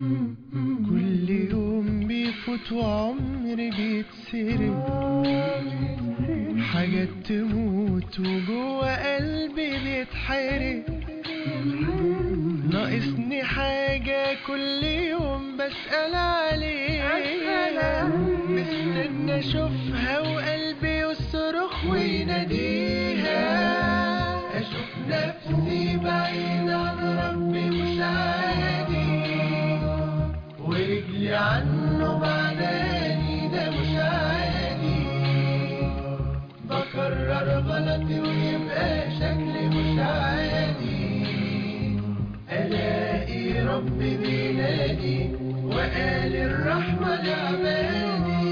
كل يوم بيفوت وعمري بيتسرق، حاجات تموت وجوه قلبي بيتحرق. ناقصني حاجة كل يوم بسأل عليها، مستنى اشوفها وقلبي يصرخ ويناديها. اشوف نفسي بعيد عن ربي مش عادي، ورجلي عنه بعداني ده مش عادي. بكرر غلطي ويبقى شكلي مش عادي، الاقي ربي بينادي وقال الرحمة لعبادي.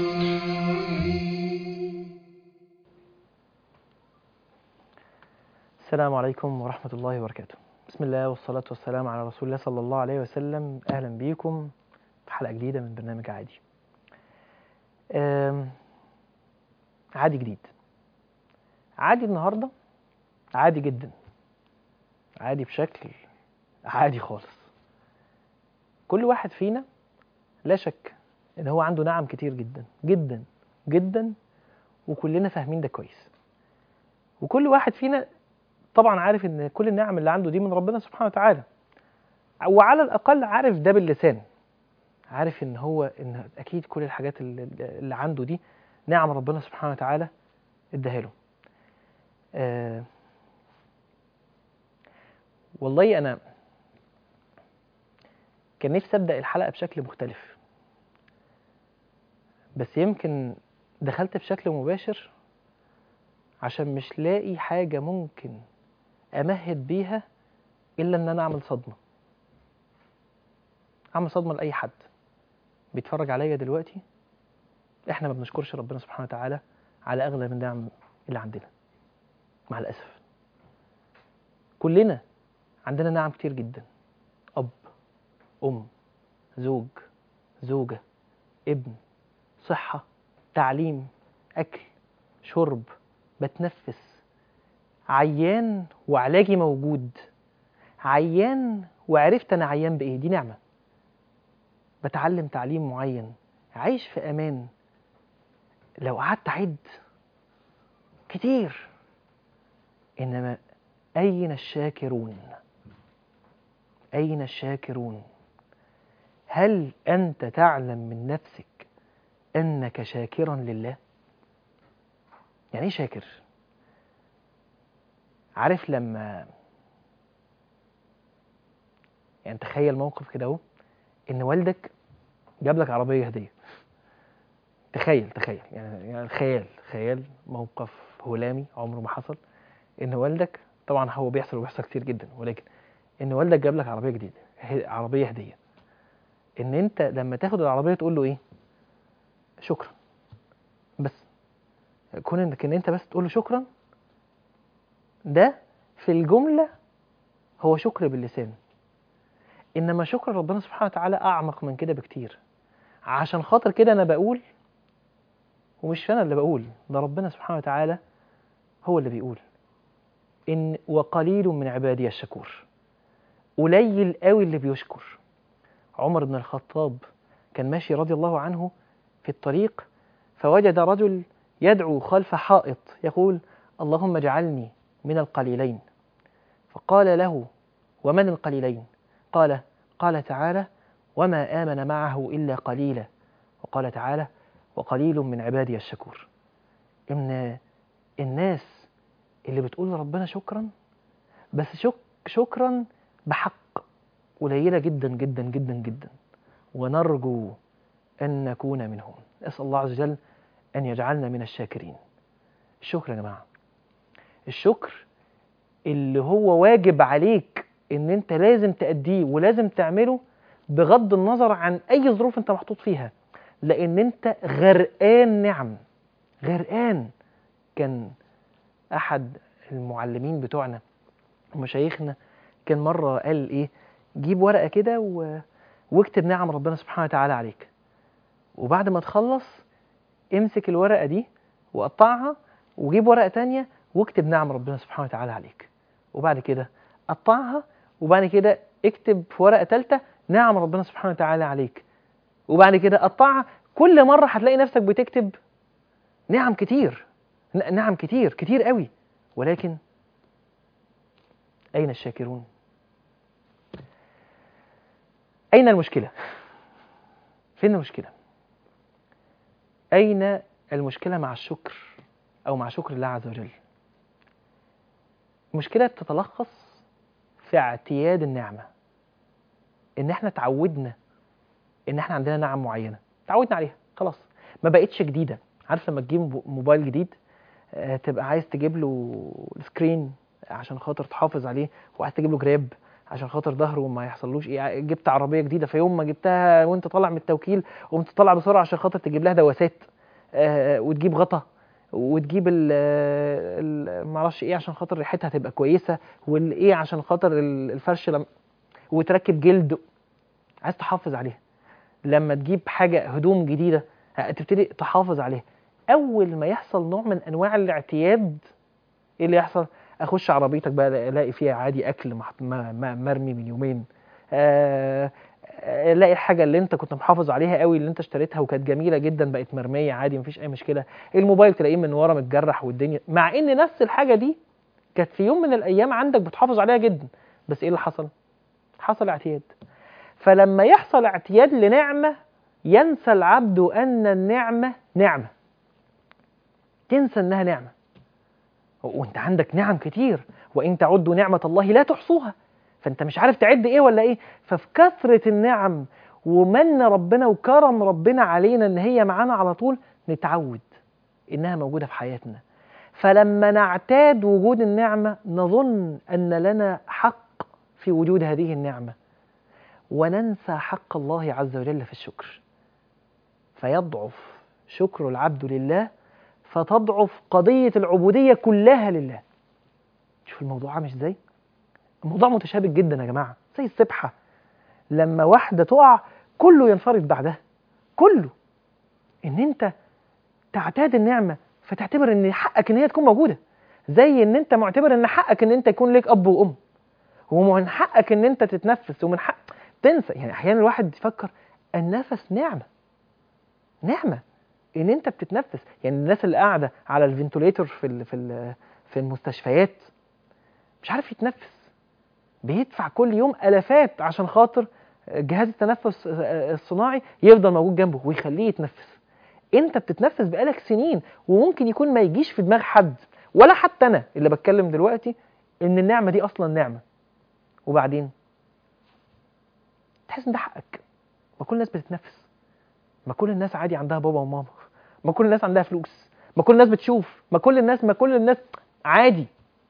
السلام عليكم ورحمة الله وبركاته. بسم الله والصلاة والسلام على رسول الله صلى الله عليه وسلم. أهلا بيكم في حلقة جديدة من برنامج عادي. عادي جديد، عادي النهاردة، عادي جدا، عادي بشكل عادي خالص. كل واحد فينا لا شك إن هو عنده نعم كتير جدا جدا جدا، وكلنا فاهمين ده كويس. وكل واحد فينا طبعا عارف ان كل النعم اللي عنده دي من ربنا سبحانه وتعالى، وعلى الاقل عارف ده باللسان، عارف ان اكيد كل الحاجات اللي عنده دي نعم ربنا سبحانه وتعالى اداها له. والله انا كان نفسي ابدا الحلقه بشكل مختلف، بس يمكن دخلت بشكل مباشر عشان مش لاقي حاجه ممكن امهد بيها الا ان انا اعمل صدمه لاي حد بيتفرج عليا دلوقتي. احنا ما بنشكرش ربنا سبحانه وتعالى على اغلب النعم اللي عندنا، مع الاسف. كلنا عندنا نعم كتير جدا: اب، ام، زوج، زوجه، ابن، صحه، تعليم، اكل، شرب، بتنفس، عيان وعلاجي موجود، عيان وعرفت انا عيان بايه، دي نعمه. بتعلم تعليم معين، عايش في امان. لو قعدت اعد كتير، انما اين الشاكرون؟ اين الشاكرون؟ هل انت تعلم من نفسك انك شاكرا لله؟ يعني ايه شاكر؟ عارف لما يعني تخيل موقف كده اهو، ان والدك جاب لك عربيه هديه. تخيل يعني خيال موقف هلامي عمره ما حصل، ان والدك، طبعا هو بيحصل كتير جدا، ولكن ان والدك جاب لك عربيه جديده، عربيه هديه. ان انت لما تاخد العربيه تقول له ايه؟ شكرا. بس كون ان انت بس تقول له شكرا، ده في الجمله هو شكر باللسان. انما شكر ربنا سبحانه وتعالى اعمق من كده بكتير. عشان خاطر كده انا بقول، ومش انا اللي بقول، ده ربنا سبحانه وتعالى هو اللي بيقول ان وقليل من عبادي الشكور. قليل قوي اللي بيشكر. عمر بن الخطاب كان ماشي رضي الله عنه في الطريق، فوجد رجل يدعو خلف حائط يقول: اللهم اجعلني من القليلين. فقال له: ومن القليلين؟ قال تعالى: وما آمن معه إلا قليلا. وقال تعالى: وقليل من عبادي الشكور. إن الناس اللي بتقول لربنا شكرا، بس شكرا بحق، قليلة جدا جدا جدا جدا، ونرجو أن نكون منهم. أسأل الله عز وجل أن يجعلنا من الشاكرين. الشكر يا جماعة، الشكر اللي هو واجب عليك ان انت لازم تأديه ولازم تعمله بغض النظر عن اي ظروف انت محطوط فيها، لان انت غرقان نعم، غرقان. كان احد المعلمين بتوعنا ومشايخنا كان مرة قال ايه: جيب ورقة كده واكتب نعم ربنا سبحانه وتعالى عليك، وبعد ما تخلص امسك الورقة دي وقطعها، وجيب ورقة تانية واكتب نعم ربنا سبحانه وتعالى عليك، وبعد كده قطعها، وبعد كده اكتب في ورقة تالتة نعم ربنا سبحانه وتعالى عليك، وبعد كده قطعها. كل مرة هتلاقي نفسك بتكتب نعم كتير، نعم كتير كتير قوي، ولكن أين الشاكرون؟ أين المشكلة؟ فين المشكلة؟ أين المشكلة مع الشكر أو مع شكر الله عز وجل؟ المشكلة تتلخص في اعتياد النعمة، إن إحنا تعودنا إن إحنا عندنا نعم معينة، تعودنا عليها خلاص، ما بقتش جديدة. عارف لما تجيب موبايل جديد تبقى عايز تجيب له سكرين عشان خاطر تحافظ عليه، وعايز تجيب له جراب عشان خاطر ظهره ما يحصلوش ايه. جبت عربيه جديده، في يوم ما جبتها وانت طالع من التوكيل قمت طالع بسرعه عشان خاطر تجيب لها دواسات، وتجيب غطا، وتجيب ما اعرفش ايه عشان خاطر ريحتها تبقى كويسه، والايه عشان خاطر الفرش وتركب جلد، عايز تحافظ عليها. لما تجيب حاجه هدوم جديده تبتدي تحافظ عليها. اول ما يحصل نوع من انواع الاعتياد، ايه اللي يحصل؟ اخش عربيتك بقى الاقي فيها عادي اكل مرمي من يومين، الاقي الحاجه اللي انت كنت محافظ عليها قوي اللي انت اشتريتها وكانت جميله جدا بقت مرميه عادي، مفيش اي مشكله. الموبايل تلاقيه من ورا متجرح والدنيا، مع ان نفس الحاجه دي كانت في يوم من الايام عندك بتحافظ عليها جدا، بس ايه اللي حصل؟ حصل اعتياد. فلما يحصل اعتياد لنعمه ينسى العبد ان النعمه نعمه، تنسى انها نعمه. وانت عندك نعم كتير، وان تعدوا نعمة الله لا تحصوها، فانت مش عارف تعد ايه ولا ايه. ففي كثرة النعم ومن ربنا وكرم ربنا علينا ان هي معانا على طول، نتعود انها موجودة في حياتنا. فلما نعتاد وجود النعمة نظن ان لنا حق في وجود هذه النعمة، وننسى حق الله عز وجل في الشكر، فيضعف شكر العبد لله، فتضعف قضية العبودية كلها لله. شوف الموضوع عامل ازاي؟ الموضوع متشابك جدا يا جماعة، زي السبحة لما واحدة تقع كله ينفرد بعدها، كله. ان انت تعتاد النعمة فتعتبر ان حقك ان هي تكون موجودة، زي ان انت معتبر ان حقك ان انت يكون لك اب وام، ومن حقك ان انت تتنفس، ومن حق تنسى. يعني احيانا الواحد يفكر النفس نعمة، نعمة ان انت بتتنفس. يعني الناس اللي قاعدة على الفنتوليتور في المستشفيات مش عارف يتنفس، بيدفع كل يوم آلافات عشان خاطر جهاز التنفس الصناعي يفضل موجود جنبه ويخليه يتنفس. انت بتتنفس بقالك سنين، وممكن يكون ما يجيش في دماغ حد ولا حتى انا اللي بتكلم دلوقتي ان النعمة دي اصلا نعمة. وبعدين تحس ان ده حقك. ما كل الناس بتتنفس، ما كل الناس عادي عندها بابا وماما، ما كل الناس عندها فلوس، ما كل الناس بتشوف، ما كل الناس عادي.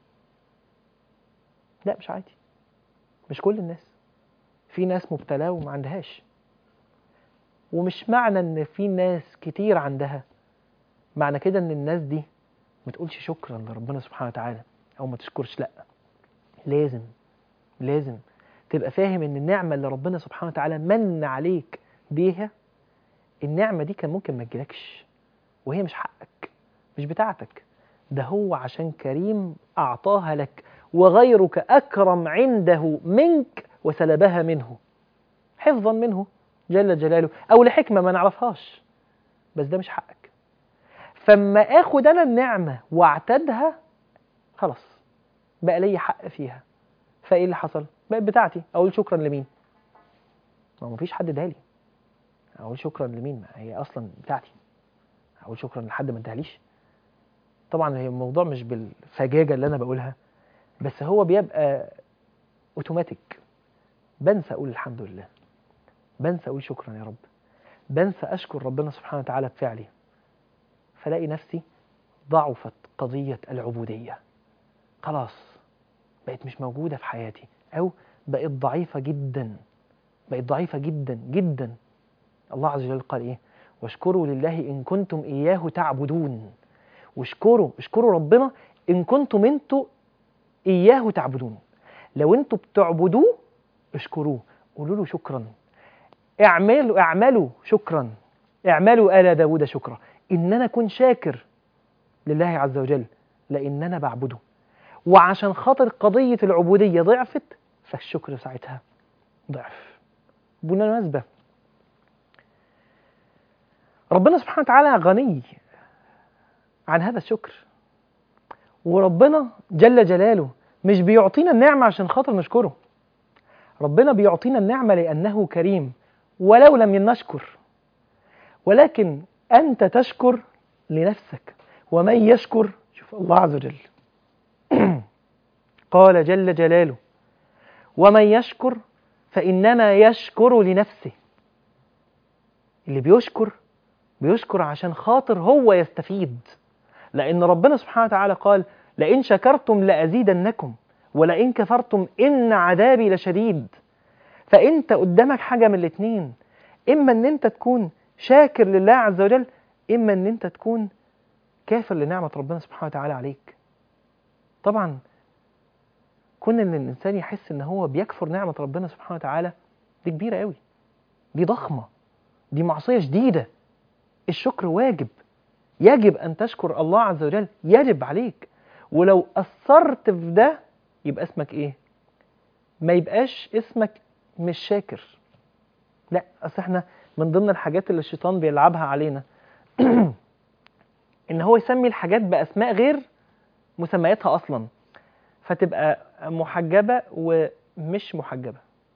لا مش عادي، مش كل الناس. في ناس مبتلاه وما عندهاش، ومش معنى ان في ناس كتير عندها معنى كده ان الناس دي ما تقولش شكرا لربنا سبحانه وتعالى او ما تشكرش. لا، لازم تبقى فاهم ان النعمة اللي ربنا سبحانه وتعالى من عليك بيها، النعمة دي كان ممكن ما تجيلكش، وهي مش حقك، مش بتاعتك، ده هو عشان كريم أعطاها لك، وغيرك أكرم عنده منك وسلبها منه حفظا منه جل جلاله، أو لحكمة ما نعرفهاش، بس ده مش حقك. فما أخد أنا النعمة واعتدها خلاص بقى لي حق فيها، فإيه اللي حصل؟ بقت بتاعتي. أقول شكرا لمين؟ ما مفيش حد ادالي. أقول شكرا لمين؟ ما هي أصلا بتاعتي. أقول شكرا لحد ما اداليش؟ طبعا هي الموضوع مش بالفجاجة اللي أنا بقولها، بس هو بيبقى اوتوماتيك. بنسى أقول الحمد لله، بنسى أقول شكرا يا رب، بنسى أشكر ربنا سبحانه وتعالى بفعلي، فلاقي نفسي ضعفت قضية العبودية، خلاص بقت مش موجودة في حياتي، أو بقت ضعيفة جدا، بقت ضعيفة جدا جدا. الله عز وجل قال إيه؟ واشكروا لله إن كنتم إياه تعبدون. اشكروا ربنا إن كنتم انتوا إياه تعبدون. لو انتوا بتعبدوه اشكروه، قولوا له شكرا، اعملوا شكرا، اعملوا آل داود شكرا، إن أنا أكون شاكر لله عز وجل لأن أنا بعبده. وعشان خاطر قضية العبودية ضعفت، فالشكر ساعتها ضعف. بالمناسبة ربنا سبحانه وتعالى غني عن هذا الشكر، وربنا جل جلاله مش بيعطينا النعمة عشان خاطر نشكره. ربنا بيعطينا النعمة لأنه كريم ولو لم نشكر، ولكن أنت تشكر لنفسك. ومن يشكر، شوف الله عز وجل قال جل جلاله: ومن يشكر فإنما يشكر لنفسه. اللي بيشكر عشان خاطر هو يستفيد، لأن ربنا سبحانه وتعالى قال: لئن شكرتم لأزيدنكم ولئن كفرتم إن عذابي لشديد. فأنت قدامك حاجة من الاتنين، إما أن أنت تكون شاكر لله عز وجل، إما أن أنت تكون كافر لنعمة ربنا سبحانه وتعالى عليك. طبعا كون أن الإنسان يحس أن هو بيكفر نعمة ربنا سبحانه وتعالى دي كبيرة قوي، دي ضخمة، دي معصية شديدة. الشكر واجب، يجب أن تشكر الله عز وجل، يجب عليك. ولو أثرت في ده يبقى اسمك إيه؟ ما يبقاش اسمك مش شاكر. لا، أصل احنا من ضمن الحاجات اللي الشيطان بيلعبها علينا إن هو يسمي الحاجات بأسماء غير مسمياتها أصلا، فتبقى محجبة ومش محجبة،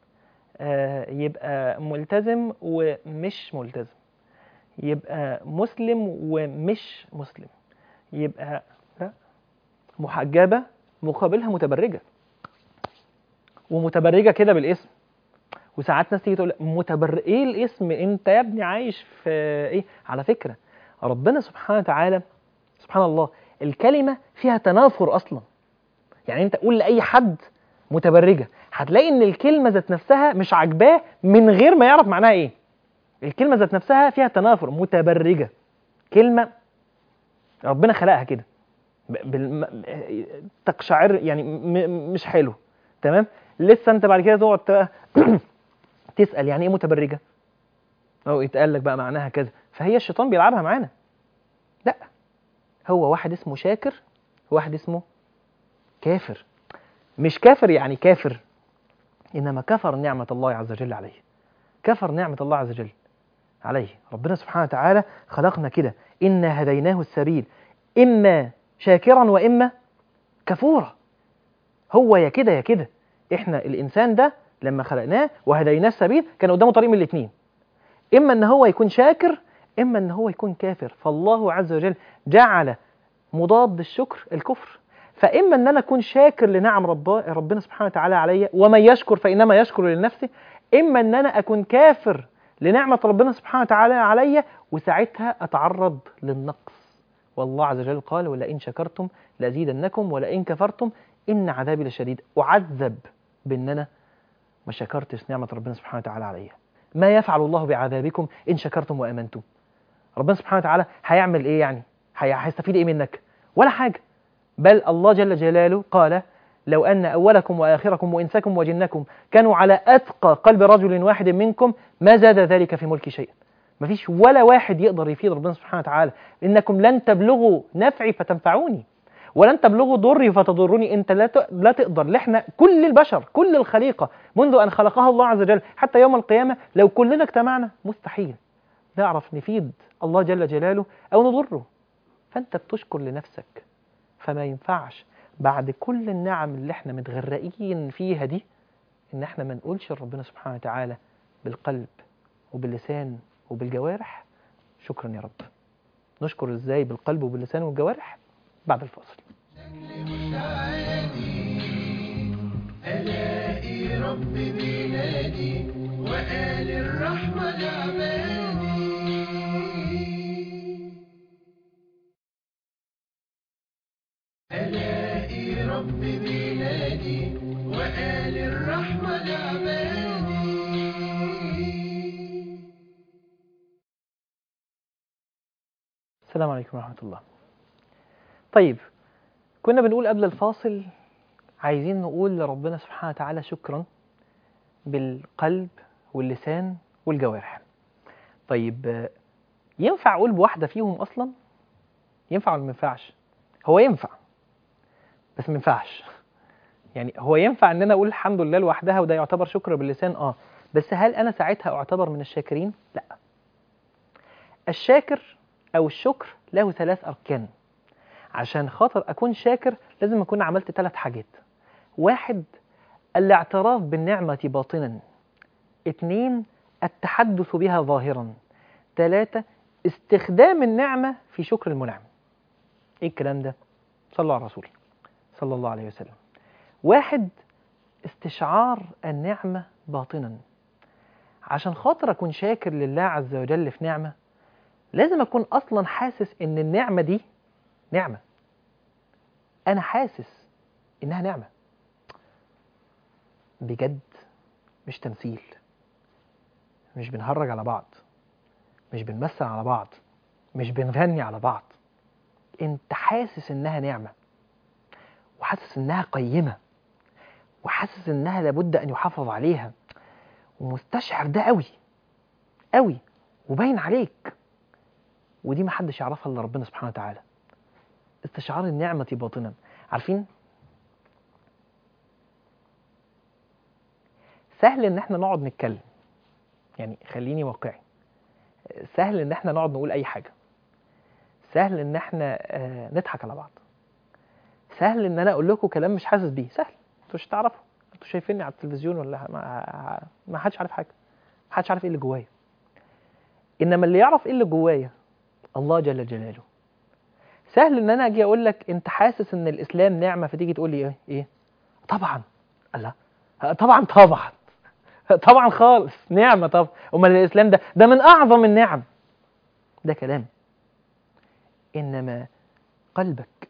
يبقى ملتزم ومش ملتزم، يبقى مسلم ومش مسلم، يبقى لا، محجبة مقابلها متبرجة، ومتبرجة كده بالاسم. وساعات ناس تيجي تقول ايه الاسم، انت يا ابني عايش في ايه؟ على فكرة ربنا سبحانه وتعالى سبحان الله الكلمة فيها تنافر اصلا. يعني انت قول لأي حد متبرجة هتلاقي ان الكلمة ذات نفسها مش عاجباه من غير ما يعرف معناها ايه. الكلمة ذات نفسها فيها تنافر. متبرجة كلمة ربنا خلقها كده تقشعر، يعني مش حلو، تمام. لسه انت بعد كده تقعد تسأل يعني ايه متبرجة، او يتقال لك بقى معناها كذا، فهي الشيطان بيلعبها معانا. لا، هو واحد اسمه شاكر وواحد اسمه كافر. مش كافر يعني كافر، انما كفر نعمة الله عز وجل عليه، كفر نعمة الله عز وجل عليه. ربنا سبحانه وتعالى خلقنا كده: إنا هديناه السبيل إما شاكرا وإما كفورا. هو يا كده يا كده. إحنا الإنسان ده لما خلقناه وهديناه السبيل كان قدامه طريق من الاثنين، إما أن هو يكون شاكر إما أن هو يكون كافر. فالله عز وجل جعل مضاد الشكر الكفر. فإما أن أنا أكون شاكر لنعم ربنا سبحانه وتعالى علي، ومن يشكر فإنما يشكر لنفسه، إما أن أنا أكون كافر لنعمة ربنا سبحانه وتعالى علي، وساعتها أتعرض للنقص. والله عز وجل قال: ولئن شكرتم لأزيدنكم ولئن كفرتم إن عذابي لشديد. أعذب بأن أنا ما شكرتش نعمة ربنا سبحانه وتعالى علي. ما يفعل الله بعذابكم إن شكرتم وآمنتم. ربنا سبحانه وتعالى هيعمل إيه يعني؟ هيستفيد إيه منك؟ ولا حاجة. بل الله جل جلاله قال: لو أن أولكم وآخركم وإنسكم وجنكم كانوا على أتقى قلب رجل واحد منكم ما زاد ذلك في ملك شيئا. مفيش ولا واحد يقدر يفيد ربنا سبحانه وتعالى. إنكم لن تبلغوا نفعي فتنفعوني ولن تبلغوا ضري فتضروني. أنت لا تقدر. احنا كل البشر كل الخليقة منذ أن خلقها الله عز وجل حتى يوم القيامة لو كلنا اجتمعنا مستحيل نعرف نفيد الله جل جلاله أو نضره. فأنت بتشكر لنفسك. فما ينفعش بعد كل النعم اللي احنا متغرقين فيها دي ان احنا ما نقولش لربنا سبحانه وتعالى بالقلب وباللسان وبالجوارح شكرا يا رب. نشكر ازاي بالقلب وباللسان والجوارح؟ بعد الفاصل. ألاقي رب بلادي وآل الرحمة لعبادي. ألاقي رب بلادي وآل الرحمة لعبادي. السلام عليكم ورحمة الله. طيب، كنا بنقول قبل الفاصل عايزين نقول لربنا سبحانه وتعالى شكرا بالقلب واللسان والجوارح. طيب، ينفع أقول بواحدة فيهم أصلا؟ ينفع ولا ما ينفعش؟ هو ينفع بس ما ينفعش. يعني هو ينفع ان انا اقول الحمد لله لوحدها وده يعتبر شكر باللسان، بس هل أنا ساعتها أعتبر من الشاكرين؟ لا. الشاكر أو الشكر له 3 أركان. عشان خاطر أكون شاكر لازم أكون عملت 3 حاجات. 1 الاعتراف بالنعمة باطنا. 2 التحدث بها ظاهرا. 3 استخدام النعمة في شكر المنعم. إيه الكلام ده؟ صلوا على الرسول صلى الله عليه وسلم. 1 استشعار النعمة باطنا. عشان خاطر أكون شاكر لله عز وجل في نعمة لازم أكون أصلا حاسس إن النعمة دي نعمة. أنا حاسس إنها نعمة بجد، مش تمثيل، مش بنهرج على بعض، مش بنمثل على بعض، مش بنغني على بعض. أنت حاسس إنها نعمة، وحاسس إنها قيمة، وحاسس إنها لابد أن يحافظ عليها، ومستشعر ده قوي قوي وباين عليك. ودي محدش يعرفها إلا ربنا سبحانه وتعالى. استشعار النعمة باطنا. عارفين سهل ان احنا نقعد نتكلم، يعني خليني واقعي، سهل ان احنا نقعد نقول اي حاجة، سهل ان احنا نضحك على بعض، سهل ان انا اقول لكم كلام مش حاسس بيه، سهل. انتوا مش تعرفوا، انتوا شايفيني على التلفزيون ولا ما حدش عارف حاجة، ما حدش عارف ايه اللي جوايا. انما اللي يعرف ايه اللي جوايا الله جل جلاله. سهل ان انا اجي اقول لك انت حاسس ان الاسلام نعمة، فتيجي تقول لي ايه طبعا. الله، طبعا طبعا خالص نعمة. طب امال الاسلام ده من اعظم النعم. ده كلام. انما قلبك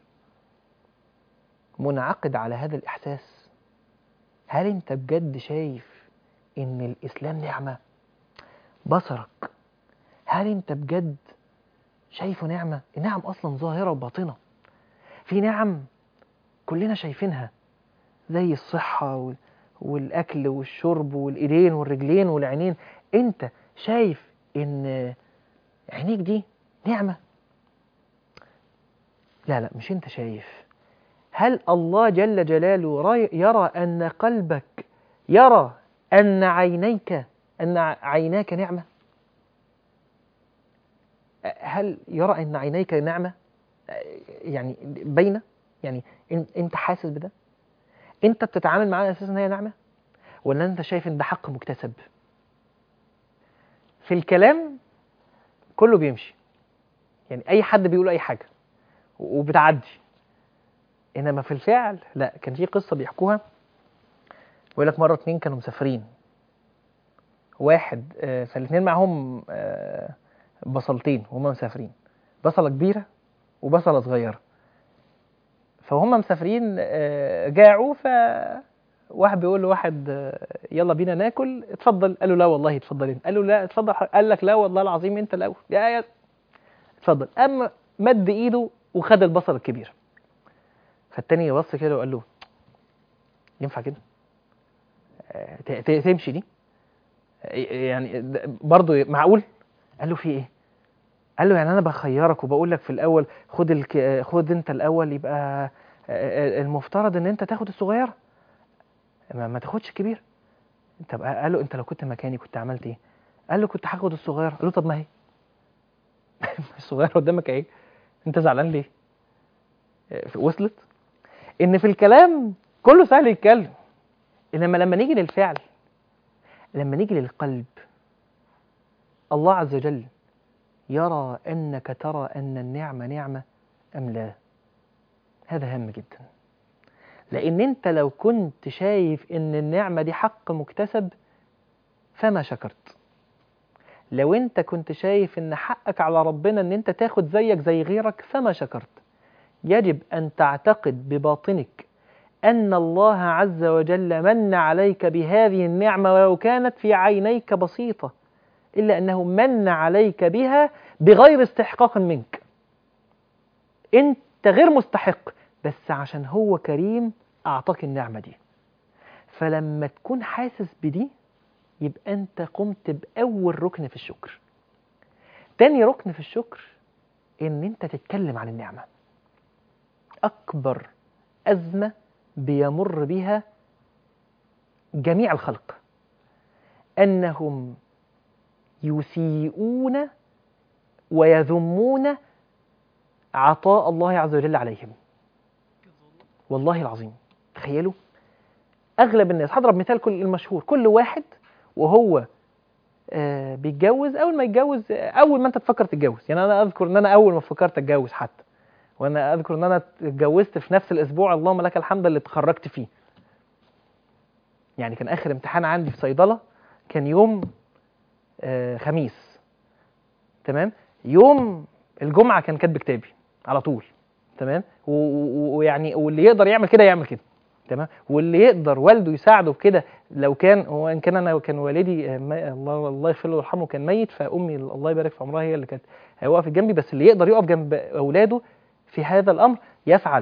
منعقد على هذا الاحساس. هل انت بجد شايف ان الاسلام نعمة؟ بصرك، هل انت بجد شايفه نعمة؟ النعم اصلا ظاهرة وباطنة. في نعم كلنا شايفينها زي الصحة والاكل والشرب والايدين والرجلين والعينين. انت شايف ان عينيك دي نعمة؟ لا مش انت شايف. هل الله جل جلاله يرى أن قلبك يرى أن عيناك نعمة؟ هل يرى أن عينيك نعمة؟ يعني باينة؟ يعني أنت حاسس بده؟ أنت بتتعامل معاه على أساس أن هي نعمة؟ ولا أنت شايف أن ده حق مكتسب؟ في الكلام كله بيمشي، يعني أي حد بيقول أي حاجة وبتعدي. إنما في الفعل لا. كان في قصة بيحكوها، بيقول لك مرة 2 كانوا مسافرين، واحد فالاثنين معهم بصلتين وهم مسافرين، بصلة كبيرة وبصلة صغيرة. فهم مسافرين جاعوا، فواحد بيقول لواحد يلا بينا ناكل، اتفضل. قال له لا والله اتفضل انت. قال له لا اتفضل. قال لك لا والله العظيم انت الاول. يا اتفضل. اما مد ايده وخد البصلة الكبيرة. فالتاني بص كده وقال له ينفع كده؟ تمشي دي يعني برضه معقول؟ قال له في ايه؟ قال له يعني انا بخيرك وبقول لك في الاول خد انت الاول، يبقى المفترض ان انت تاخد الصغيره، ما تاخدش الكبيره. طب قال له انت لو كنت مكاني كنت عملت ايه؟ قال له كنت هاخد الصغيره. قال له طب ما هي الصغيره قدامك اهي، انت زعلان ليه؟ وصلت ان في الكلام كله سهل يتكلم، انما لما نيجي للفعل، لما نيجي للقلب، الله عز وجل يرى أنك ترى أن النعمة نعمة أم لا. هذا هام جدا، لأن أنت لو كنت شايف أن النعمة دي حق مكتسب فما شكرت. لو أنت كنت شايف أن حقك على ربنا أن أنت تاخد زيك زي غيرك فما شكرت. يجب أن تعتقد بباطنك أن الله عز وجل من عليك بهذه النعمة، ولو كانت في عينيك بسيطة، إلا أنه من عليك بها بغير استحقاق منك. أنت غير مستحق، بس عشان هو كريم أعطاك النعمة دي. فلما تكون حاسس بدي يبقى أنت قمت بأول ركن في الشكر. تاني ركن في الشكر إن أنت تتكلم عن النعمة. أكبر أزمة بيمر بها جميع الخلق، أنهم يسيئون ويذمون عطاء الله عز وجل عليهم. والله العظيم تخيلوا أغلب الناس، هضرب مثال كل المشهور، كل واحد وهو بيتجوز، أول ما يتجوز، أول ما أنت تفكر تتجوز، يعني أنا أذكر أن أنا أول ما فكرت أتجوز حتى، وأنا أذكر أن أنا اتجوزت في نفس الأسبوع اللهم لك الحمد اللي اتخرجت فيه. يعني كان آخر امتحان عندي في صيدلة كان يوم خميس، تمام، يوم الجمعة كان كاتب كتابي على طول، تمام، ويعني واللي يقدر يعمل كده يعمل كده، تمام، واللي يقدر والده يساعده كده، لو كان هو ان كان انا كان والدي الله يغفر له ويرحمه كان ميت، فامي الله يبارك في عمرها هي اللي كانت وقفت جنبي، بس اللي يقدر يقف جنب اولاده في هذا الامر يفعل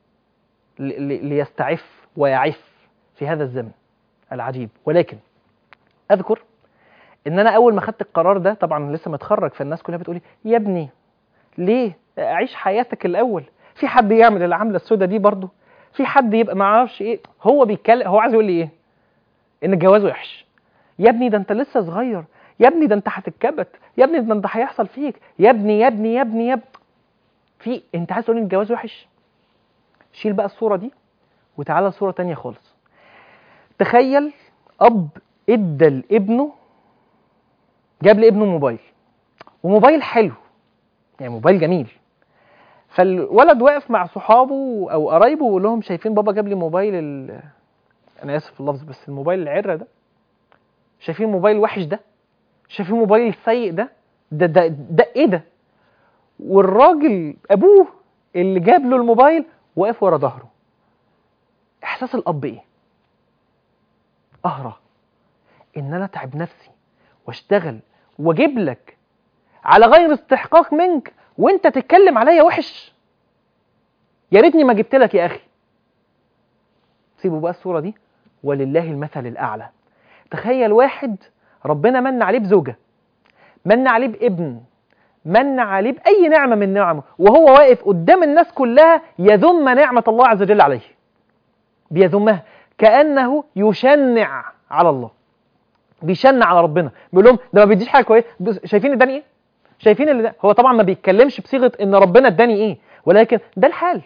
ليستعف ويعف في هذا الزمن العجيب. ولكن اذكر ان انا اول ما خدت القرار ده، طبعا لسه متخرج، فالناس كلها بتقولي يا ابني ليه عيش حياتك الاول، في حد يعمل العمله السوداء دي برضه، في حد يبقى ما اعرفش ايه، هو بيتكلم، هو عايز يقول لي ايه؟ ان الجواز وحش. يا ابني ده انت لسه صغير، يا ابني ده انت هتتكبت، يا ابني ده انت هيحصل فيك، يا ابني يا ابني يا ابني يا ابني، في انت عايز تقول ان الجواز وحش؟ شيل بقى الصوره دي وتعالى لصوره تانية خالص. تخيل اب ادى لابنه، جاب لابنه موبايل، وموبايل حلو يعني موبايل جميل، فالولد واقف مع صحابه او قرايبه ويقول لهم شايفين بابا جاب لي موبايل انا اسف في اللفظ بس الموبايل العره ده، شايفين الموبايل الوحش ده، شايفين الموبايل السيء ده ايه ده؟ والراجل ابوه اللي جاب له الموبايل واقف ورا ظهره. احساس الاب ايه؟ اهرى ان انا اتعب نفسي واشتغل واجيب لك على غير استحقاق منك وانت تتكلم عليا وحش؟ يا ريتني ما جبت لك يا اخي. سيبوا بقى الصوره دي، ولله المثل الاعلى. تخيل واحد ربنا من عليه بزوجه، من عليه بابن، من عليه باي نعمه من نعمه، وهو واقف قدام الناس كلها يذم نعمه الله عز وجل عليه، بيذمها كانه يشنع على الله، بيشنع على ربنا، بيقول لهم ده ما بيديش حاجه كويسه، شايفين اداني ايه؟ شايفين اللي ده؟ هو طبعا ما بيتكلمش بصيغه ان ربنا اداني ايه، ولكن ده الحال.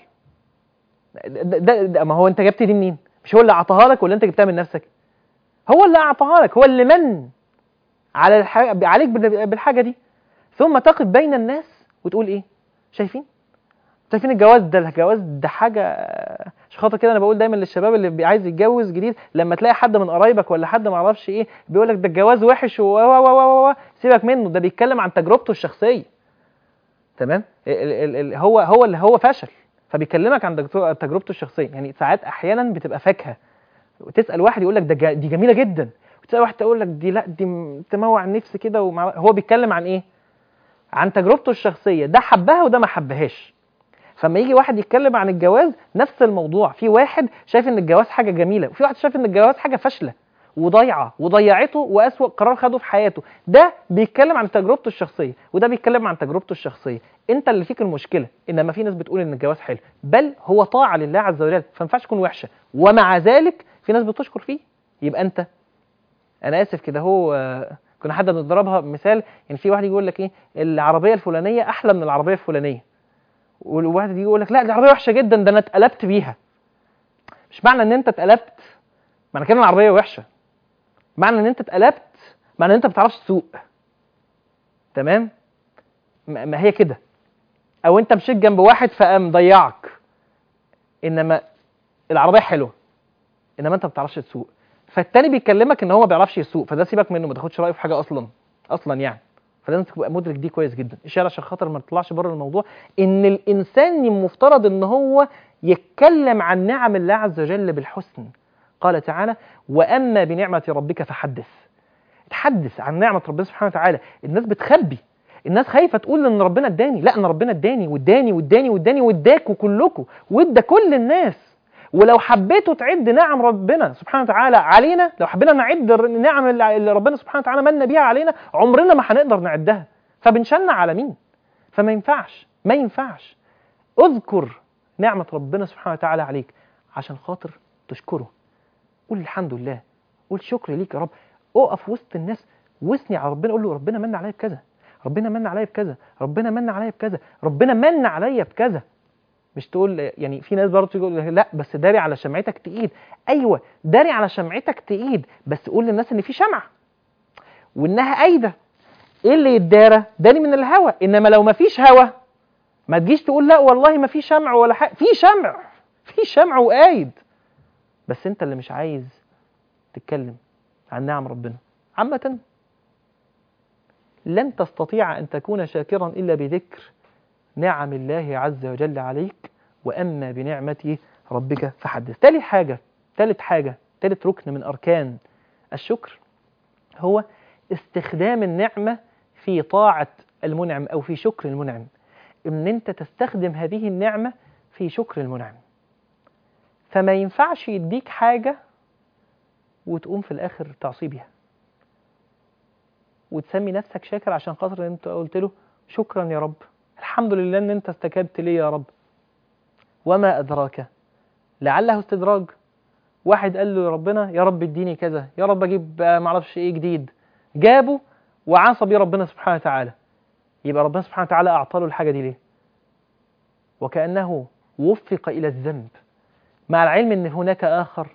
ده ما هو انت جبت دي منين؟ مش هو اللي اعطاها لك ولا انت جبتها من نفسك؟ هو اللي اعطاها لك، هو اللي من على عليك بالحاجه دي، ثم تقف بين الناس وتقول ايه؟ شايفين الجواز ده حاجه. عشان خاطر كده انا بقول دايما للشباب اللي عايز يتجوز جديد، لما تلاقي حد من قرايبك ولا حد ما اعرفش ايه بيقول لك ده الجواز وحش سيبك منه، ده بيتكلم عن تجربته الشخصيه، تمام؟ هو اللي هو فشل، فبيكلمك عن تجربته الشخصيه. يعني ساعات احيانا بتبقى فاكهه، وتسال واحد يقول لك دي جميله جدا، وتسال واحد تقول لك دي لا دي تموع النفس كده، هو بيتكلم عن ايه؟ عن تجربته الشخصيه، ده حبها وده ما حبهاش. فما يجي واحد يتكلم عن الجواز نفس الموضوع، في واحد شايف ان الجواز حاجه جميله، وفي واحد شايف ان الجواز حاجه فاشله وضيعه وضيعته واسوأ قرار خده في حياته. ده بيتكلم عن تجربته الشخصيه وده بيتكلم عن تجربته الشخصيه. انت اللي فيك المشكله، انما في ناس بتقول ان الجواز حلو، بل هو طاعه لله عز وجل، فما ينفعش تكون وحشه، ومع ذلك في ناس بتشكر فيه. يبقى انت، انا اسف كده، هو كنا حد بنضربها مثال، يعني في واحد يقول لك ايه العربيه الفلانيه احلى من العربيه الفلانيه، والواحد يجي يقول لك لا دي عربيه وحشه جدا ده انا اتقلبت بيها. مش معنى ان انت اتقلبت معنى كده العربيه وحشه، معنى ان انت اتقلبت معنى ان انت ما بتعرفش تسوق، تمام؟ ما هي كده، او انت مشيت جنب واحد فقام ضيعك، انما العربيه حلوه انما انت ما بتعرفش تسوق. فالتاني بيكلمك ان هو ما بيعرفش يسوق، فده سيبك منه، ما تاخدش رايه في حاجه اصلا يعني. فلازم تبقى مدرك دي كويس جدا. الشيء عشان خاطر ما تطلعش بره الموضوع، ان الانسان المفترض ان هو يتكلم عن نعم الله عز وجل بالحسن. قال تعالى واما بنعمه ربك فحدث. تحدث عن نعمه ربنا سبحانه وتعالى. الناس بتخبي، الناس خايفه تقول ان ربنا اداني، لا ان ربنا اداني واداني واداكوا كلكم وادى كل الناس. ولو حبيتوا تعد نعم ربنا سبحانه وتعالى علينا، لو حبينا نعد النعم اللي ربنا سبحانه وتعالى من بيها علينا، عمرنا ما هنقدر نعدها، فبنشنع على مين؟ فما ينفعش. اذكر نعمة ربنا سبحانه وتعالى عليك عشان خاطر تشكره. قول الحمد لله، قول شكر ليك يا رب. اقف وسط الناس واثني على ربنا، قول له ربنا من عليا بكذا، ربنا من عليا بكذا، ربنا من عليا بكذا، ربنا من عليا بكذا. مش تقول يعني في ناس برضه تقول لا بس داري على شمعتك تقيد. ايوه داري على شمعتك تقيد، بس قول للناس ان في شمعه وانها قايده. ايه اللي يتدارى؟ داري من الهوا. انما لو ما فيش هوا ما تجيش تقول لا والله ما في شمع ولا حاجه. في شمع، في شمع وقايد، بس انت اللي مش عايز تتكلم عن نعم ربنا. عامة لن تستطيع أن تكون شاكرا إلا بذكر نعم الله عز وجل عليك، وأما بنعمة ربك فحدث. ثالث ركن من أركان الشكر هو استخدام النعمة في طاعة المنعم أو في شكر المنعم. إن أنت تستخدم هذه النعمة في شكر المنعم. فما ينفعش يديك حاجة وتقوم في الآخر تعصي بيها وتسمي نفسك شاكر عشان خاطر انت قلت له شكرا يا رب، الحمد لله ان انت استجبت لي يا رب. وما أدراك لعله استدراج. واحد قال له ربنا يا رب اديني كذا، يا رب اجيب معرفش ايه جديد، جابه وعصى بيه ربنا سبحانه وتعالى. يبقى ربنا سبحانه وتعالى أعطاله الحاجة دي ليه؟ وكأنه وفق إلى الذنب، مع العلم ان هناك آخر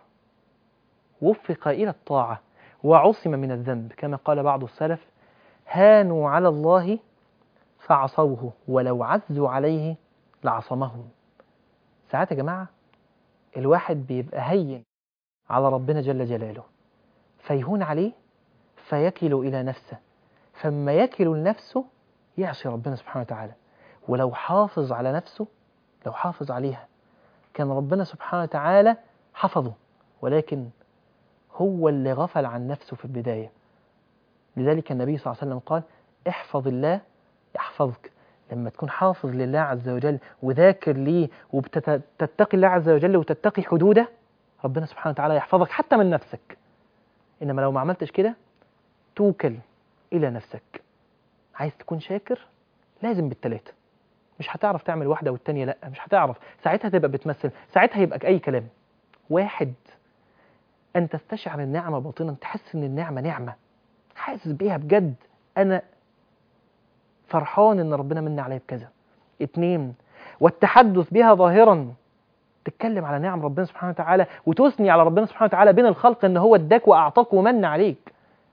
وفق إلى الطاعة وعصم من الذنب. كما قال بعض السلف هانوا على الله فعصوه ولو عزوا عليه لعصمهم. ساعات يا جماعة الواحد بيبقى هين على ربنا جل جلاله فيهون عليه فيكل إلى نفسه، فما يكل لنفسه يعصي ربنا سبحانه وتعالى. ولو حافظ على نفسه، لو حافظ عليها كان ربنا سبحانه وتعالى حفظه، ولكن هو اللي غفل عن نفسه في البداية. لذلك النبي صلى الله عليه وسلم قال احفظ الله يحفظك. لما تكون حافظ لله عز وجل وذاكر ليه وتتقي الله عز وجل وتتقي حدوده، ربنا سبحانه وتعالى يحفظك حتى من نفسك. إنما لو ما عملتش كده توكل إلى نفسك. عايز تكون شاكر لازم بالثلاثة. مش هتعرف تعمل واحدة والتانية لأ، مش هتعرف. ساعتها تبقى بتمثل، ساعتها يبقى أي كلام. واحد، أن تستشعر النعمة باطنا، تحس إن النعمة نعمة حاسس بيها بجد، أنا فرحان إن ربنا من عليا بكذا. 2، والتحدث بها ظاهرا، تتكلم على نعم ربنا سبحانه وتعالى وتثني على ربنا سبحانه وتعالى بين الخلق إن هو اداك وأعطاك ومن عليك.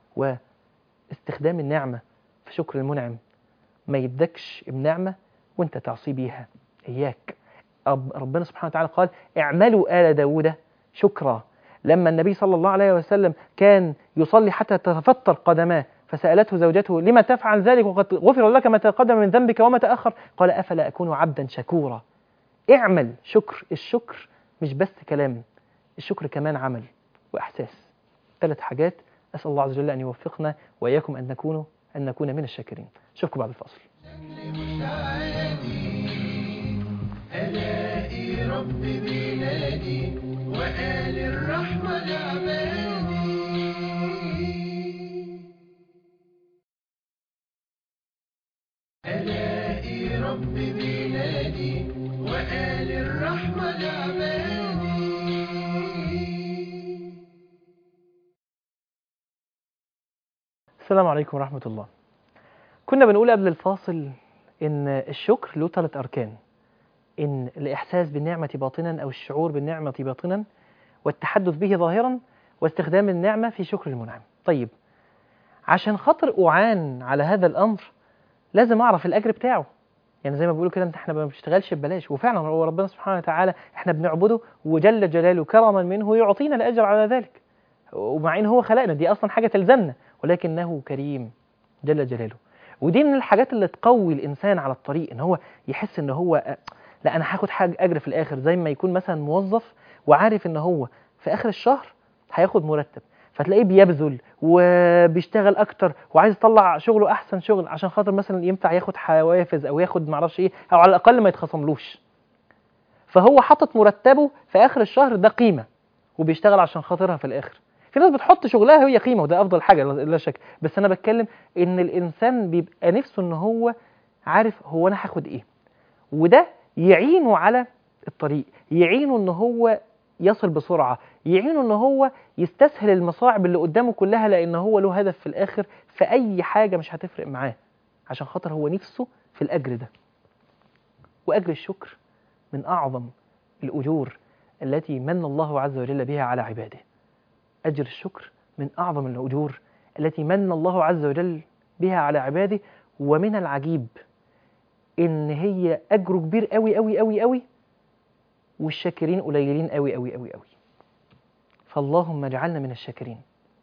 واستخدام النعمة في شكر المنعم، ما يدكش النعمة وانت تعصي بيها. إياك. ربنا سبحانه وتعالى قال اعملوا آل داود شكرا. لما النبي صلى الله عليه وسلم كان يصلي حتى تتفطر قدماه فسألته زوجته لما تفعل ذلك وقد غفر لك ما تقدم من ذنبك وما تأخر؟ قال أفلا أكون عبدا شكورا. اعمل شكر. الشكر مش بس كلام، الشكر كمان عمل وإحساس. 3 حاجات. أسأل الله عز وجل أن يوفقنا وإياكم أن نكون من الشاكرين. أشوفكم بعد الفاصل. ألاقي رب بلادي وآل الرحمة لعبادي. ألاقي رب بلادي وآل الرحمة لعبادي. السلام عليكم ورحمة الله. كنا بنقول قبل الفاصل إن الشكر له 3 أركان. إن الإحساس بالنعمة باطنا أو الشعور بالنعمة باطنا، والتحدث به ظاهرا، واستخدام النعمة في شكر المنعم. طيب عشان خاطر أعان على هذا الأمر لازم أعرف الأجر بتاعه. يعني زي ما بيقولوا كده احنا ما بنشتغلش ببلاش، وفعلا هو ربنا سبحانه وتعالى احنا بنعبده وجل جلاله كرما منه يعطينا الأجر على ذلك، ومع إن هو خلقنا دي أصلا حاجة تلزمنا، ولكنه كريم جل جلاله. ودي من الحاجات اللي تقوي الإنسان على الطريق، إن هو يحس إن هو لا أنا هاخد حاجة أجر في الآخر. زي ما يكون مثلا موظف وعارف إن هو في آخر الشهر هياخد مرتب، فتلاقيه بيبذل وبيشتغل أكتر وعايز يطلع شغله أحسن شغل عشان خاطر مثلا ينفع ياخد حوافز أو ياخد معرفش إيه، أو على الأقل ما يتخصملوش. فهو حاطط مرتبه في آخر الشهر ده قيمة وبيشتغل عشان خاطرها في الآخر. في ناس بتحط شغلها هي قيمة وده أفضل حاجة لا شك، بس أنا بتكلم إن الإنسان بيبقى نفسه إن هو عارف هو أنا هاخد إيه، وده يعينه على الطريق، يعينه إن هو يصل بسرعة، يعينه ان هو يستسهل المصاعب اللي قدامه كلها، لان هو له هدف في الاخر، فاي حاجة مش هتفرق معاه، عشان خاطر هو نفسه في الاجر ده. واجر الشكر من اعظم الاجور التي من الله عز وجل بها على عباده. اجر الشكر من اعظم الاجور التي من الله عز وجل بها على عباده. ومن العجيب ان هي اجره كبير قوي قوي قوي قوي، والشاكرين قليلين قوي قوي قوي قوي. فاللهم اجعلنا من الشاكرين.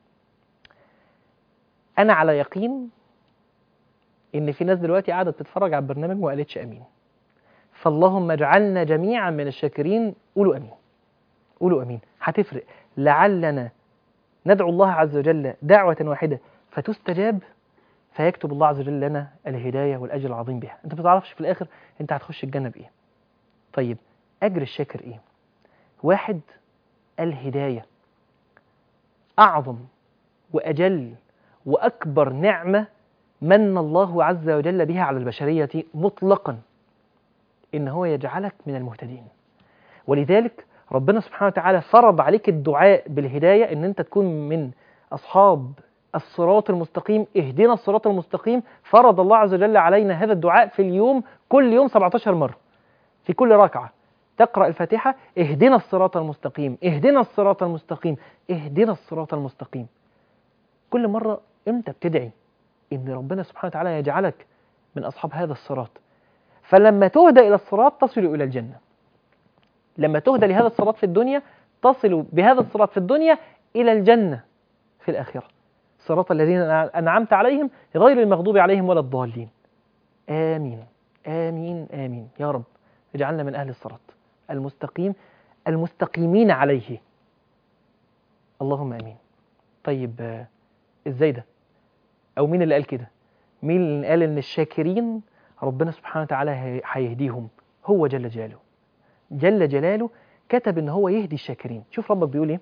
انا على يقين ان في ناس دلوقتي قاعده بتتفرج على البرنامج وما قالتش امين. فاللهم اجعلنا جميعا من الشاكرين. قولوا امين، قولوا امين، هتفرق. لعلنا ندعو الله عز وجل دعوه واحده فتستجاب، فيكتب الله عز وجل لنا الهدايه والاجر العظيم بها. انت ما تعرفش في الاخر انت هتخش الجنه بايه. طيب اجر الشاكر ايه؟ واحد، الهدايه. اعظم واجل واكبر نعمه من الله عز وجل بها على البشريه مطلقا، ان هو يجعلك من المهتدين. ولذلك ربنا سبحانه وتعالى فرض عليك الدعاء بالهدايه، ان انت تكون من اصحاب الصراط المستقيم. اهدنا الصراط المستقيم. فرض الله عز وجل علينا هذا الدعاء في اليوم، كل يوم 17 مره في كل ركعه. تقرأ الفاتحة، اهدنا الصراط المستقيم، اهدنا الصراط المستقيم، اهدنا الصراط المستقيم. كل مرة انت بتدعي ان ربنا سبحانه وتعالى يجعلك من اصحاب هذا الصراط. فلما تهدى الى الصراط تصل الى الجنة. لما تهدى لهذا الصراط في الدنيا تصل بهذا الصراط في الدنيا الى الجنة في الاخرة. صراط الذين انعمت عليهم غير المغضوب عليهم ولا الضالين. آمين آمين آمين يا رب، اجعلنا من أهل الصراط المستقيم المستقيمين عليه. اللهم آمين. طيب إزاي ده؟ أو مين اللي قال كده؟ مين اللي قال إن الشاكرين ربنا سبحانه وتعالى هيهديهم؟ هو جل جلاله. جل جلاله كتب إن هو يهدي الشاكرين. شوف ربك بيقول إيه؟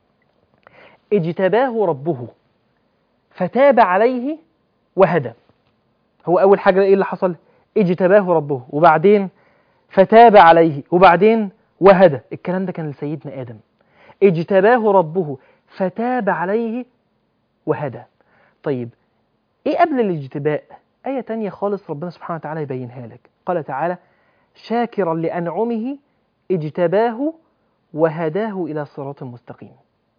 اجتباه ربه فتاب عليه وهدى. هو أول حاجة إيه اللي حصل؟ اجتباه ربه، وبعدين فتاب عليه، وبعدين وهدى. الكلام ده كان لسيدنا آدم. اجتباه ربه فتاب عليه وهدى. طيب ايه قبل الاجتباء؟ آية تانية خالص ربنا سبحانه وتعالى يبينها لك. قال تعالى: شاكرا لأنعمه اجتباه وهداه إلى صراط مستقيم.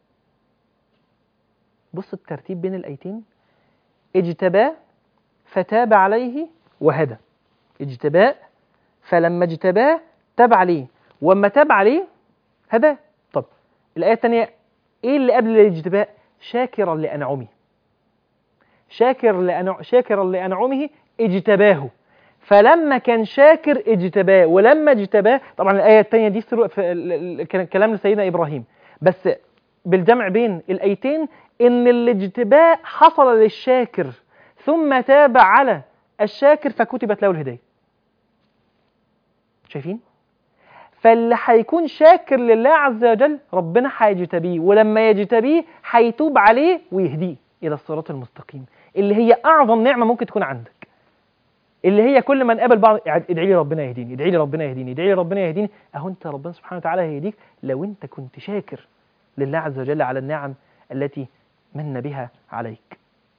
بص الترتيب بين الآيتين: اجتباه فتاب عليه وهدى. اجتباه، فلما اجتباه تاب عليه، وما تاب عليه هداه. طب الآية الثانية ايه اللي قبل الاجتباء؟ شاكرا لأنعمه. شاكرا لأنعمه اجتباه، فلما كان شاكر اجتباه، ولما اجتباه. طبعا الآية الثانية دي كلام لسيدنا إبراهيم، بس بالجمع بين الآيتين إن الاجتباء حصل للشاكر ثم تاب على الشاكر فكتبت له الهداية. شايفين؟ فاللي هيكون شاكر لله عز وجل ربنا هيجتبيه، ولما يجتبيه هيتوب عليه ويهديه إلى الصراط المستقيم، اللي هي أعظم نعمة ممكن تكون عندك. اللي هي كل ما نقابل بعض ادعي لي ربنا يهديني، ادعي لي ربنا يهديني، ادعي لي ربنا يهديني. أهو أنت ربنا سبحانه وتعالى هيهديك لو أنت كنت شاكر لله عز وجل على النعم التي من بها عليك،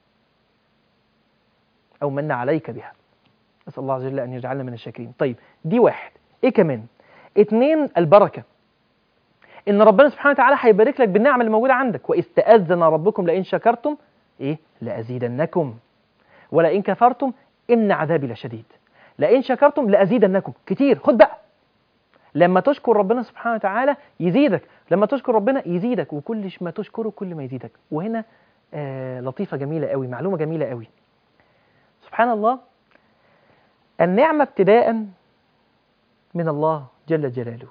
أو من عليك بها. نسأل الله عز وجل أن يجعلنا من الشاكرين. طيب دي واحد. إيه كمان؟ 2 البركة. إن ربنا سبحانه وتعالى هيبارك لك بالنعم اللي موجودة عندك. وإذ تأذن ربكم لئن شكرتم إيه؟ لأزيدنكم ولئن كفرتم إن عذابي لشديد. لئن شكرتم لأزيدنكم. كتير. خد بقى، لما تشكر ربنا سبحانه وتعالى يزيدك، لما تشكر ربنا يزيدك، وكل ما تشكره كل ما يزيدك. وهنا لطيفة جميلة قوي، معلومة جميلة قوي. سبحان الله، النعمة ابتداء من الله جل جلاله،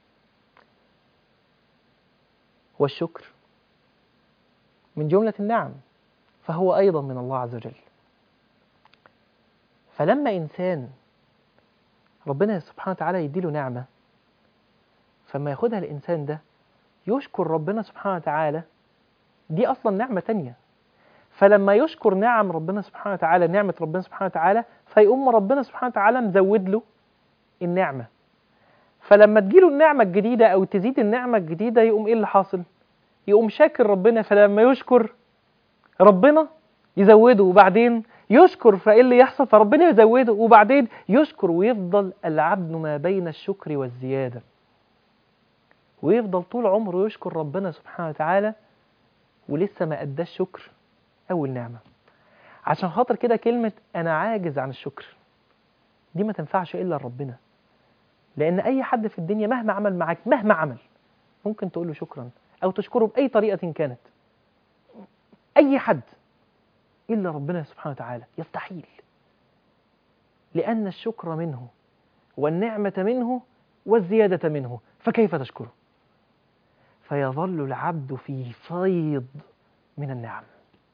والشكر من جملة النعم، فهو أيضا من الله عز وجل. فلما إنسان ربنا سبحانه وتعالى يديله نعمة، فما ياخدها الإنسان ده يشكر ربنا سبحانه وتعالى، دي أصلا نعمة تانية. فلما يشكر نعم ربنا سبحانه وتعالى، نعمة ربنا سبحانه وتعالى، فيقوم ربنا سبحانه وتعالى مزود له النعمة. فلما تجيله النعمة الجديدة أو تزيد النعمة الجديدة يقوم إيه اللي حاصل؟ يقوم شاكر ربنا، فلما يشكر ربنا يزوده، وبعدين يشكر فإيه اللي يحصل؟ فربنا يزوده، وبعدين يشكر، ويفضل العبد ما بين الشكر والزيادة، ويفضل طول عمره يشكر ربنا سبحانه وتعالى ولسه ما أداش شكر أول نعمة. عشان خاطر كده كلمة أنا عاجز عن الشكر دي ما تنفعش إلا لربنا، لأن أي حد في الدنيا مهما عمل معاك، مهما عمل، ممكن تقول له شكرا أو تشكره بأي طريقة كانت، أي حد، إلا ربنا سبحانه وتعالى يستحيل، لأن الشكر منه والنعمة منه والزيادة منه، فكيف تشكره؟ فيظل العبد في فيض من النعم،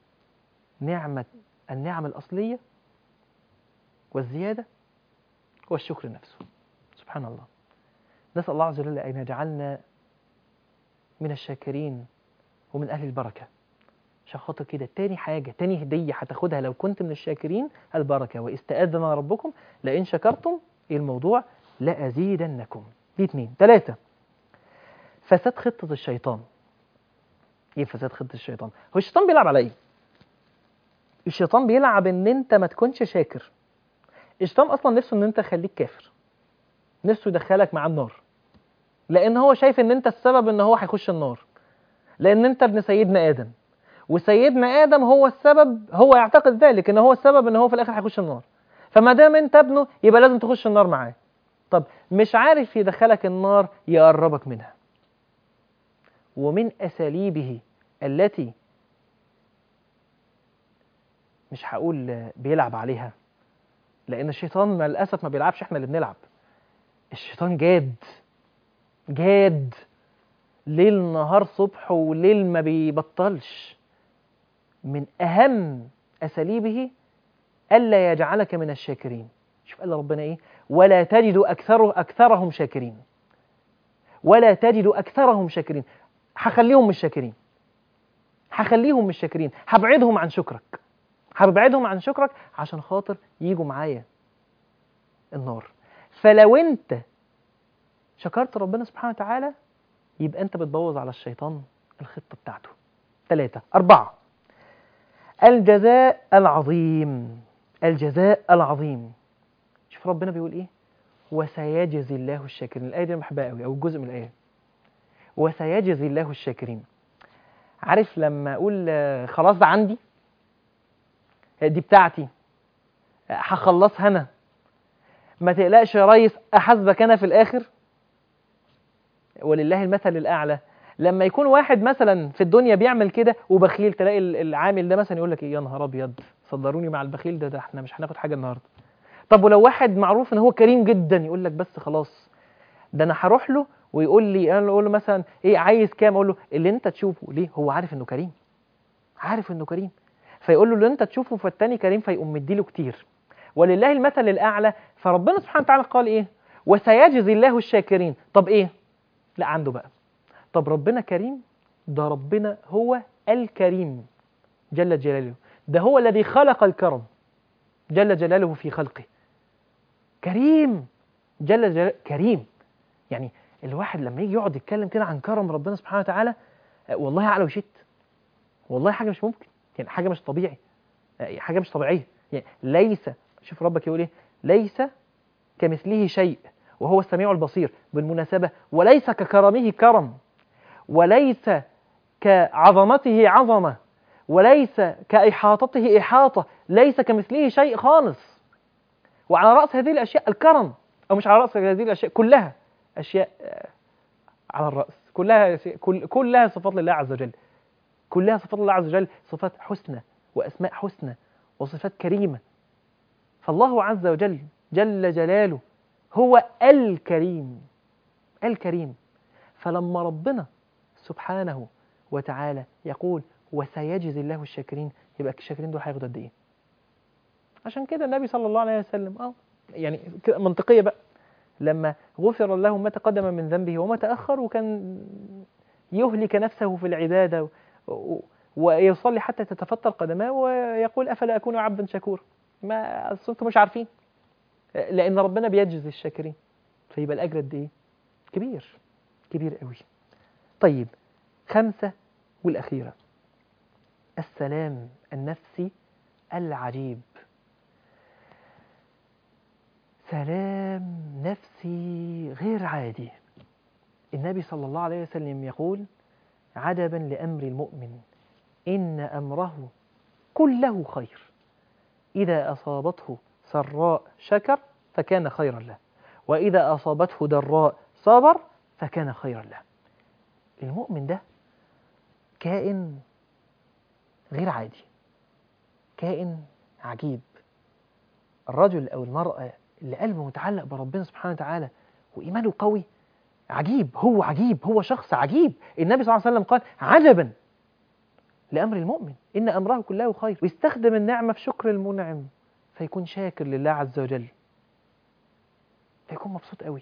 النعم الأصلية والزيادة والشكر نفسه. سبحان الله. نسأل الله عز وجل أن يجعلنا من الشاكرين ومن أهل البركة. عشان خاطر كده تاني حاجة، تاني هدية هتاخدها لو كنت من الشاكرين، البركة. واستأذن ربكم لئن شكرتم، إيه الموضوع؟ لأزيدنكم. دي 2. 3، فساد خطة الشيطان. إيه فساد خطة الشيطان؟ هو الشيطان بيلعب على إيه؟ الشيطان بيلعب إن أنت ما تكونش شاكر. الشيطان أصلا نفسه إن أنت خليك كافر، نفسه يدخلك مع النار، لأن هو شايف إن أنت السبب إن هو هيخش النار، لأن أنت ابن سيدنا آدم، وسيدنا آدم هو السبب، هو يعتقد ذلك إن هو السبب إن هو في الآخر هيخش النار، فما دام أنت ابنه يبقى لازم تخش النار معاه. طب مش عارف يدخلك النار، يقربك منها. ومن أساليبه التي مش هقول بيلعب عليها، لأن الشيطان مع الأسف ما بيلعبش، إحنا اللي بنلعب. الشيطان جاد ليل نهار صبح وليل ما بيبطلش. من أهم أساليبه ألا يجعلك من الشاكرين. شوف قال ربنا إيه؟ ولا تجد أكثرهم شاكرين. ولا تجد أكثرهم شاكرين. هخليهم مش شاكرين، هبعدهم عن شكرك عشان خاطر يجوا معايا النار. فلو أنت شكرت ربنا سبحانه وتعالى يبقى أنت بتبوظ على الشيطان الخطة بتاعته. 3. 4، الجزاء العظيم. شوف ربنا بيقول إيه؟ وسيجزي الله الشاكرين. الآية دي أنا بحبها قوي، أو جزء من الآية. وسيجزي الله الشاكرين. عارف لما أقول خلاص ده عندي، دي بتاعتي، هخلصها أنا، ما تقلقش يا ريس، أحاسبك أنا في الآخر. ولله المثل الأعلى. لما يكون واحد مثلا في الدنيا بيعمل كده وبخيل، تلاقي العامل ده مثلا يقول لك إيه، يا نهار أبيض، صدروني مع البخيل ده احنا مش هناخد حاجة النهارده. طب ولو واحد معروف ان هو كريم جدا، يقول لك بس خلاص ده انا هروح له ويقول لي، انا اقول له مثلا ايه عايز كام، اقول له اللي انت تشوفه. ليه؟ هو عارف انه كريم، فيقول له اللي انت تشوفه، فالتاني كريم فيقوم مديله كتير. ولله المثل الاعلى. فربنا سبحانه وتعالى قال ايه؟ وسيجزي الله الشاكرين. طب ايه؟ لا عنده بقى. طب ربنا كريم، ده ربنا هو الكريم جل جلاله، ده هو الذي خلق الكرم جل جلاله في خلقه. كريم جل جلاله، كريم. يعني الواحد لما يجي يقعد يتكلم كده عن كرم ربنا سبحانه وتعالى، والله على وشت، والله حاجة مش ممكن، يعني حاجة مش طبيعي، حاجة مش طبيعية. يعني ليس، شوف ربك يقول ايه؟ ليس كمثله شيء وهو السميع البصير. بالمناسبة، وليس ككرمه كرم، وليس كعظمته عظمة، وليس كإحاطته إحاطة، ليس كمثله شيء خالص. وعلى رأس هذه الأشياء الكرم، أو مش على رأس هذه الأشياء، كلها أشياء على الرأس، كلها صفات لله عز وجل، كلها صفات الله عز وجل، صفات حسنى وأسماء حسنى وصفات كريمة. فالله عز وجل جل جلاله هو الكريم. فلما ربنا سبحانه وتعالى يقول وسيجزي الله الشاكرين، يبقى الشاكرين دول هياخدوا قد ايه؟ عشان كده النبي صلى الله عليه وسلم يعني منطقية بقى، لما غفر له ما تقدم من ذنبه وما تأخر، وكان يهلك نفسه في العبادة ويصلي حتى تتفطر قدماه، ويقول أفلا أكون عبدا شكورا. ما أنتم مش عارفين، لأن ربنا بيجزي الشاكرين، فيبقى الأجر قد إيه؟ كبير، كبير قوي. طيب 5 والأخيرة، السلام النفسي العجيب. سلام نفسي غير عادي. النبي صلى الله عليه وسلم يقول: عجبا لأمر المؤمن إن أمره كله خير، إذا أصابته سراء شكر فكان خيرا له، وإذا أصابته ضراء صبر فكان خيرا له. المؤمن ده كائن غير عادي، كائن عجيب. الرجل أو المرأة اللي قلبه متعلق بربنا سبحانه وتعالى وإيمانه قوي، عجيب، هو عجيب، هو شخص عجيب. النبي صلى الله عليه وسلم قال: عجبا لأمر المؤمن إن أمره كله خير. ويستخدم النعمة في شكر المنعم، فيكون شاكر لله عز وجل، فيكون مبسوط قوي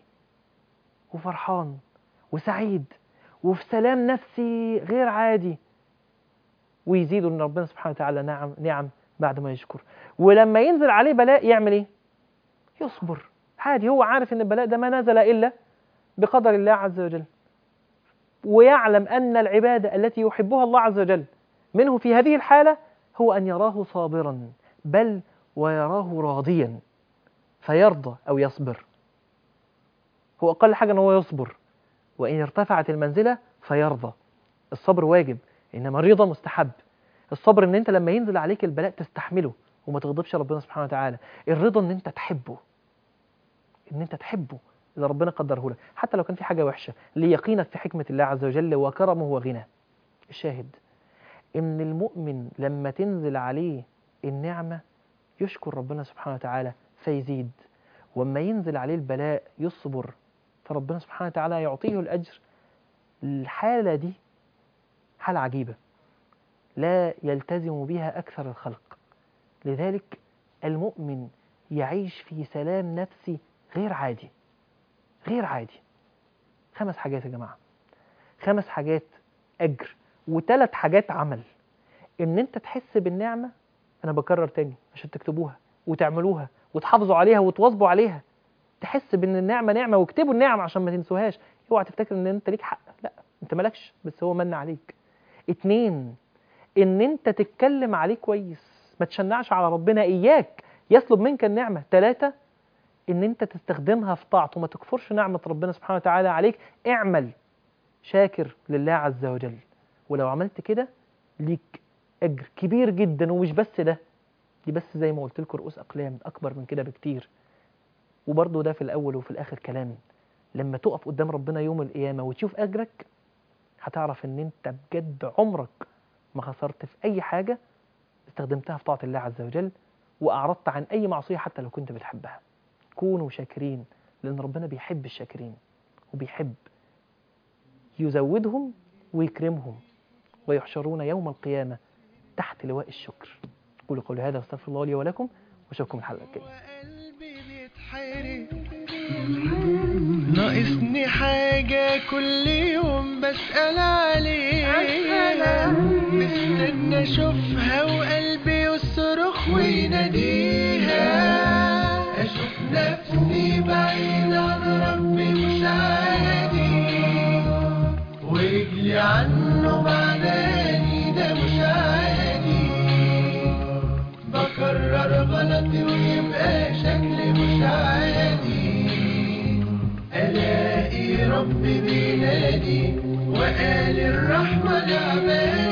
وفرحان وسعيد وفي سلام نفسي غير عادي. ويزيد ان ربنا سبحانه وتعالى نعم بعد ما يشكر. ولما ينزل عليه بلاء يعمل ايه؟ يصبر عادي. هو عارف ان البلاء ده ما نزل الا بقدر الله عز وجل، ويعلم ان العبادة التي يحبها الله عز وجل منه في هذه الحالة هو ان يراه صابرا، بل ويراه راضيا، فيرضى او يصبر. هو اقل حاجة ان هو يصبر، وان ارتفعت المنزلة فيرضى. الصبر واجب، انما الرضا مستحب. الصبر ان انت لما ينزل عليك البلاء تستحمله وما تغضبش ربنا سبحانه وتعالى. الرضا ان انت تحبه، ان انت تحبه اذا ربنا قدره لك حتى لو كان في حاجه وحشه، ليقينك في حكمه الله عز وجل وكرمه وغناه. الشاهد ان المؤمن لما تنزل عليه النعمه يشكر ربنا سبحانه وتعالى فيزيد، وما ينزل عليه البلاء يصبر، فربنا سبحانه وتعالى يعطيه الاجر. الحاله دي حاله عجيبه لا يلتزم بها أكثر الخلق. لذلك المؤمن يعيش في سلام نفسي غير عادي، غير عادي. 5 حاجات يا جماعة، 5 حاجات أجر، و3 حاجات عمل. إن أنت تحس بالنعمة، أنا بكرر تاني عشان تكتبوها وتعملوها وتحافظوا عليها وتواظبوا عليها. تحس بأن النعمة نعمة، واكتبوا النعمة عشان ما تنسوهاش. اوعى تفتكر إن أنت ليك حق، لا، أنت مالكش، بس هو من عليك. 2، ان انت تتكلم عليه كويس، ما تشنعش على ربنا، اياك يسلب منك النعمة. 3، ان انت تستخدمها في طاعته، ما تكفرش نعمة ربنا سبحانه وتعالى عليك. اعمل شاكر لله عز وجل، ولو عملت كده ليك اجر كبير جدا. ومش بس ده، دي بس زي ما قلت لكم رؤوس اقلام، اكبر من كده بكتير. وبرضه ده في الاول وفي الاخر كلام. لما تقف قدام ربنا يوم القيامة وتشوف اجرك، هتعرف ان انت بجد عمرك ما خسرت في أي حاجة استخدمتها في طاعة الله عز وجل، وأعرضت عن أي معصية حتى لو كنت بتحبها. كونوا شاكرين، لأن ربنا بيحب الشاكرين، وبيحب يزودهم ويكرمهم، ويحشرون يوم القيامة تحت لواء الشكر. قولوا قولي هذا واستغفر الله لي ولكم، واشوفكم الحلقة الجاية. ناقصني حاجة كل يوم بسأل عليها، مستنى اشوفها وقلبي يصرخ ويناديها. اشوف نفسي بعيد عن ربي مش عادي، ورجلي عنه بعداني ده مش عادي. بكرر غلطي ويبقى شكلي مش عادي. ألاقي ربي بينادي وقال الرحمة لعبادي.